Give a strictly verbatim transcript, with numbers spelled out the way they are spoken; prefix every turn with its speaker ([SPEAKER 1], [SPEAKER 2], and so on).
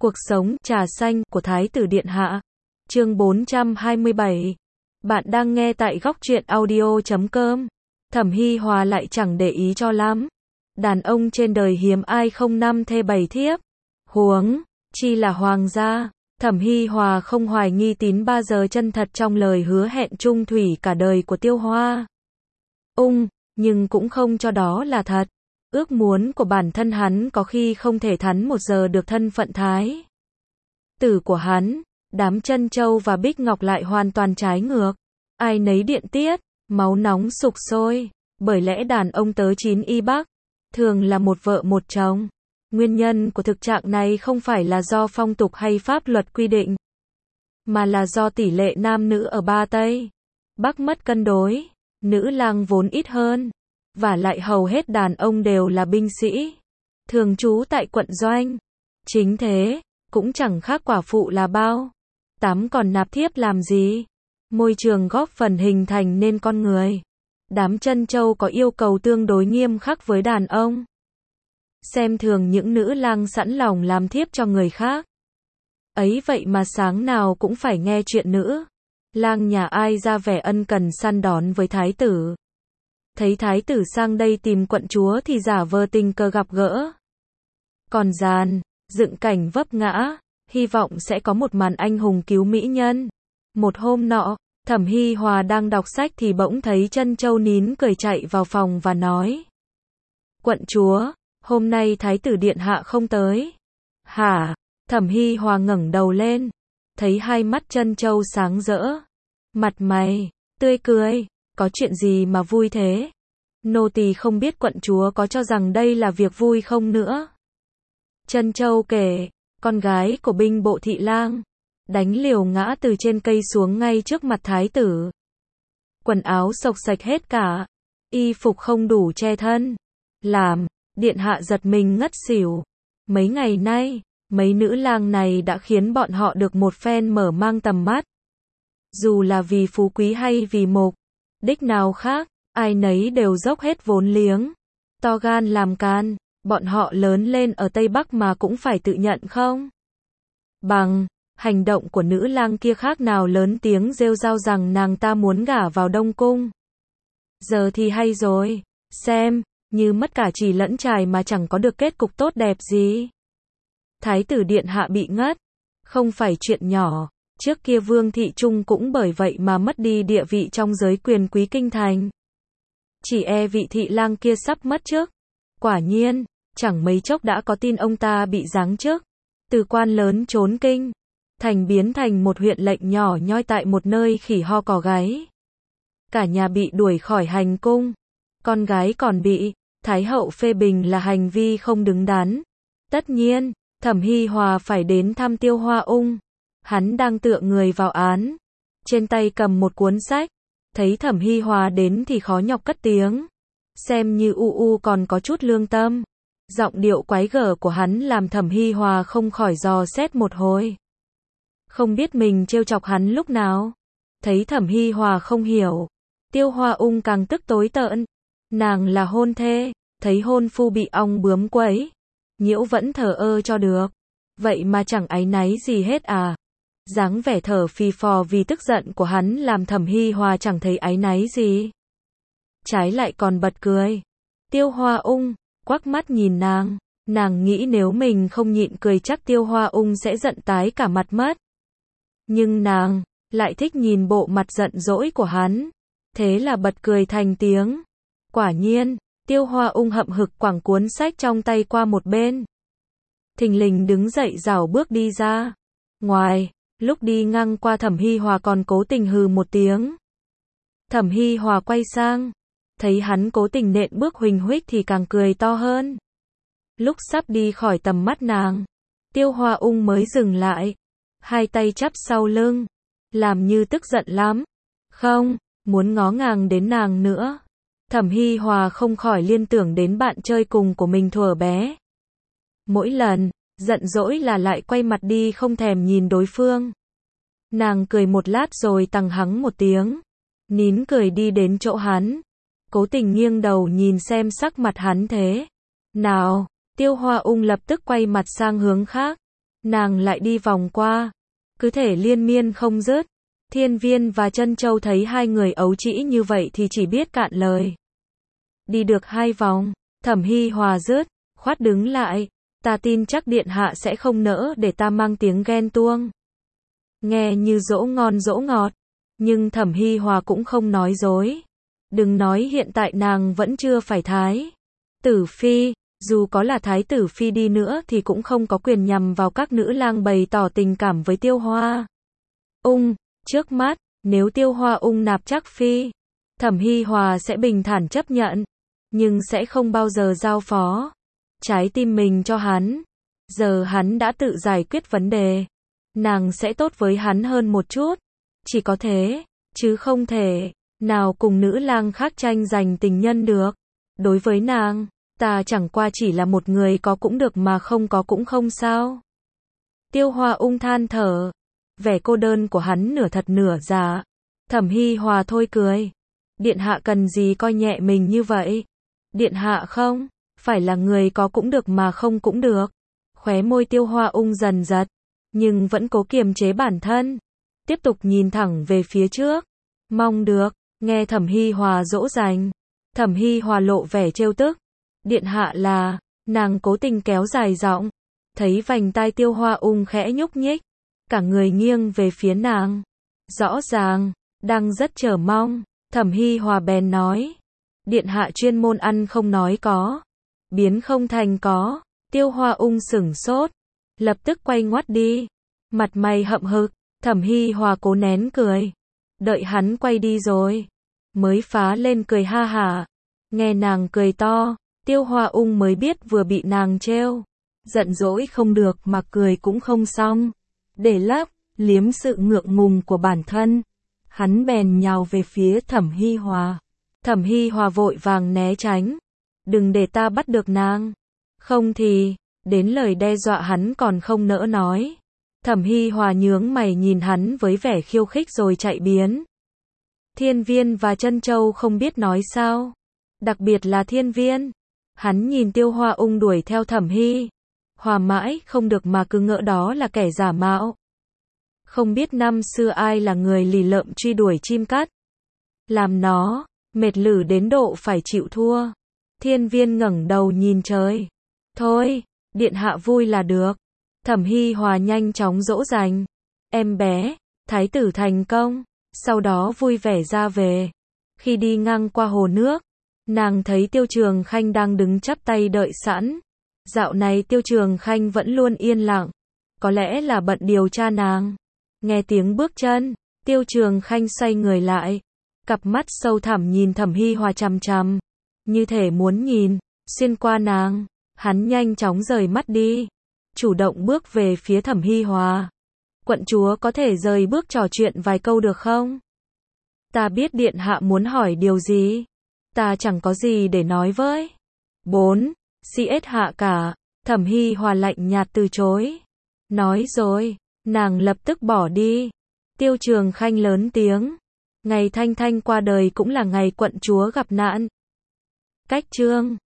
[SPEAKER 1] Cuộc sống trà xanh của Thái tử Điện Hạ. Chương bốn trăm hai mươi bảy. Bạn đang nghe tại góc truyện audio chấm com. Thẩm Hi Hòa lại chẳng để ý cho lắm. Đàn ông trên đời hiếm ai không năm thê bảy thiếp. Huống chi là hoàng gia. Thẩm Hi Hòa không hoài nghi tín ba giờ chân thật trong lời hứa hẹn chung thủy cả đời của Tiêu Hoa Ung, nhưng cũng không cho đó là thật. Ước muốn của bản thân hắn có khi không thể thắn một giờ được thân phận thái tử của hắn. Đám Trân Châu và Bích Ngọc lại hoàn toàn trái ngược. Ai nấy điện tiết, máu nóng sục sôi. Bởi lẽ đàn ông tớ chín y bắc thường là một vợ một chồng. Nguyên nhân của thực trạng này không phải là do phong tục hay pháp luật quy định, mà là do tỷ lệ nam nữ ở ba Tây Bắc mất cân đối. Nữ lang vốn ít hơn, và lại hầu hết đàn ông đều là binh sĩ, thường trú tại quận doanh. Chính thế, cũng chẳng khác quả phụ là bao. Tắm còn nạp thiếp làm gì? Môi trường góp phần hình thành nên con người. Đám Trân Châu có yêu cầu tương đối nghiêm khắc với đàn ông, xem thường những nữ lang sẵn lòng làm thiếp cho người khác. Ấy vậy mà sáng nào cũng phải nghe chuyện nữ lang nhà ai ra vẻ ân cần săn đón với thái tử. Thấy thái tử sang đây tìm quận chúa thì giả vờ tình cờ gặp gỡ. Còn gian, dựng cảnh vấp ngã, hy vọng sẽ có một màn anh hùng cứu mỹ nhân. Một hôm nọ, Thẩm Hi Hòa đang đọc sách thì bỗng thấy Trân Châu nín cười chạy vào phòng và nói: "Quận chúa, hôm nay thái tử điện hạ không tới." "Hả?" Thẩm Hi Hòa ngẩng đầu lên, thấy hai mắt Trân Châu sáng rỡ, mặt mày tươi cười. "Có chuyện gì mà vui thế? Nô tỳ không biết quận chúa có cho rằng đây là việc vui không nữa." Trân Châu kể, con gái của binh bộ thị lang đánh liều ngã từ trên cây xuống ngay trước mặt thái tử. Quần áo xộc xạch hết cả, y phục không đủ che thân, làm điện hạ giật mình ngất xỉu. Mấy ngày nay, mấy nữ lang này đã khiến bọn họ được một phen mở mang tầm mắt. Dù là vì phú quý hay vì mục đích nào khác, ai nấy đều dốc hết vốn liếng, to gan làm can. Bọn họ lớn lên ở Tây Bắc mà cũng phải tự nhận không bằng. Hành động của nữ lang kia khác nào lớn tiếng rêu rao rằng nàng ta muốn gả vào Đông Cung. Giờ thì hay rồi, xem như mất cả chì lẫn chài mà chẳng có được kết cục tốt đẹp gì. Thái tử điện hạ bị ngất, không phải chuyện nhỏ. Trước kia Vương Thị Trung cũng bởi vậy mà mất đi địa vị trong giới quyền quý kinh thành. Chỉ e vị thị lang kia sắp mất chức. Quả nhiên, chẳng mấy chốc đã có tin ông ta bị giáng chức, từ quan lớn trốn kinh thành biến thành một huyện lệnh nhỏ nhoi tại một nơi khỉ ho cò gáy. Cả nhà bị đuổi khỏi hành cung, con gái còn bị thái hậu phê bình là hành vi không đứng đắn. Tất nhiên, Thẩm Hi Hòa phải đến thăm Tiêu Hoa Ung. Hắn đang tựa người vào án, trên tay cầm một cuốn sách. Thấy Thẩm Hi Hòa đến thì khó nhọc cất tiếng, xem như u u còn có chút lương tâm. Giọng điệu quái gở của hắn làm Thẩm Hi Hòa không khỏi dò xét một hồi, không biết mình trêu chọc hắn lúc nào. Thấy Thẩm Hi Hòa không hiểu, Tiêu Hoa Ung càng tức tối tợn. Nàng là hôn thê, thấy hôn phu bị ong bướm quấy nhiễu vẫn thờ ơ cho được, vậy mà chẳng áy náy gì hết à? Dáng vẻ thở phì phò vì tức giận của hắn làm Thẩm Hi Hòa chẳng thấy áy náy gì, trái lại còn bật cười. Tiêu Hoa Ung quắc mắt nhìn nàng, nàng nghĩ nếu mình không nhịn cười chắc Tiêu Hoa Ung sẽ giận tái cả mặt mất. Nhưng nàng lại thích nhìn bộ mặt giận dỗi của hắn, thế là bật cười thành tiếng. Quả nhiên, Tiêu Hoa Ung hậm hực quẳng cuốn sách trong tay qua một bên, thình lình đứng dậy rảo bước đi ra ngoài. Lúc đi ngang qua Thẩm Hi Hòa còn cố tình hừ một tiếng. Thẩm Hi Hòa quay sang, thấy hắn cố tình nện bước huỳnh huých thì càng cười to hơn. Lúc sắp đi khỏi tầm mắt nàng, Tiêu Hoa Ung mới dừng lại, hai tay chắp sau lưng, làm như tức giận lắm, không muốn ngó ngàng đến nàng nữa. Thẩm Hi Hòa không khỏi liên tưởng đến bạn chơi cùng của mình thuở bé. Mỗi lần giận dỗi là lại quay mặt đi không thèm nhìn đối phương. Nàng cười một lát rồi tằng hắng một tiếng, nín cười đi đến chỗ hắn, cố tình nghiêng đầu nhìn xem sắc mặt hắn thế nào. Tiêu Hoa Ung lập tức quay mặt sang hướng khác, nàng lại đi vòng qua, cứ thể liên miên không dứt. Thiên Viên và Trân Châu thấy hai người ấu trĩ như vậy thì chỉ biết cạn lời. Đi được hai vòng, Thẩm Hi Hòa rứt khoát đứng lại, ta tin chắc điện hạ sẽ không nỡ để ta mang tiếng ghen tuông. Nghe như dỗ ngon dỗ ngọt, nhưng Thẩm Hi Hòa cũng không nói dối. Đừng nói hiện tại nàng vẫn chưa phải thái tử phi, dù có là thái tử phi đi nữa thì cũng không có quyền nhằm vào các nữ lang bày tỏ tình cảm với Tiêu Hoa Ung. Trước mắt, nếu Tiêu Hoa Ung nạp Trác phi, Thẩm Hi Hòa sẽ bình thản chấp nhận, nhưng sẽ không bao giờ giao phó trái tim mình cho hắn. Giờ hắn đã tự giải quyết vấn đề, nàng sẽ tốt với hắn hơn một chút. Chỉ có thế, chứ không thể nào cùng nữ lang khác tranh giành tình nhân được. Đối với nàng, ta chẳng qua chỉ là một người có cũng được mà không có cũng không sao. Tiêu Hoa Ung than thở, vẻ cô đơn của hắn nửa thật nửa giả. Thẩm Hi Hòa thôi cười. Điện hạ cần gì coi nhẹ mình như vậy? Điện hạ không phải là người có cũng được mà không cũng được. Khóe môi Tiêu Hoa Ung dần giật, nhưng vẫn cố kiềm chế bản thân, tiếp tục nhìn thẳng về phía trước. Mong được, nghe Thẩm Hi Hòa dỗ dành, Thẩm Hi Hòa lộ vẻ trêu tức. Điện hạ là, nàng cố tình kéo dài giọng, thấy vành tai Tiêu Hoa Ung khẽ nhúc nhích, cả người nghiêng về phía nàng. Rõ ràng, đang rất chờ mong, Thẩm Hi Hòa bèn nói. Điện hạ chuyên môn ăn không nói có, biến không thành có. Tiêu Hoa Ung sửng sốt, lập tức quay ngoắt đi, mặt mày hậm hực. Thẩm Hi Hòa cố nén cười, đợi hắn quay đi rồi mới phá lên cười ha hả. Nghe nàng cười to, Tiêu Hoa Ung mới biết vừa bị nàng trêu, giận dỗi không được mà cười cũng không xong. Để lấp liếm sự ngượng ngùng của bản thân, hắn bèn nhào về phía Thẩm Hi Hòa. Thẩm Hi Hòa vội vàng né tránh, đừng để ta bắt được nàng, không thì, đến lời đe dọa hắn còn không nỡ nói. Thẩm Hi Hòa nhướng mày nhìn hắn với vẻ khiêu khích rồi chạy biến. Thiên Viên và Trân Châu không biết nói sao, đặc biệt là Thiên Viên. Hắn nhìn Tiêu Hoa Ung đuổi theo Thẩm Hi Hòa mãi không được mà cứ ngỡ đó là kẻ giả mạo. Không biết năm xưa ai là người lì lợm truy đuổi chim cắt, làm nó mệt lử đến độ phải chịu thua. Thiên Viên ngẩng đầu nhìn trời. Thôi, điện hạ vui là được. Thẩm Hi Hòa nhanh chóng dỗ dành. Em bé, thái tử thành công. Sau đó vui vẻ ra về. Khi đi ngang qua hồ nước, nàng thấy Tiêu Trường Khanh đang đứng chắp tay đợi sẵn. Dạo này Tiêu Trường Khanh vẫn luôn yên lặng, có lẽ là bận điều tra nàng. Nghe tiếng bước chân, Tiêu Trường Khanh xoay người lại, cặp mắt sâu thẳm nhìn Thẩm Hi Hòa chằm chằm, như thể muốn nhìn xuyên qua nàng. Hắn nhanh chóng rời mắt đi, chủ động bước về phía Thẩm Hi Hòa. Quận chúa có thể rời bước trò chuyện vài câu được không? Ta biết điện hạ muốn hỏi điều gì, ta chẳng có gì để nói với. bốn. xê ét hạ cả. Thẩm Hi Hòa lạnh nhạt từ chối. Nói rồi, nàng lập tức bỏ đi. Tiêu Trường Khanh lớn tiếng. Ngày Thanh Thanh qua đời cũng là ngày quận chúa gặp nạn. Cách chương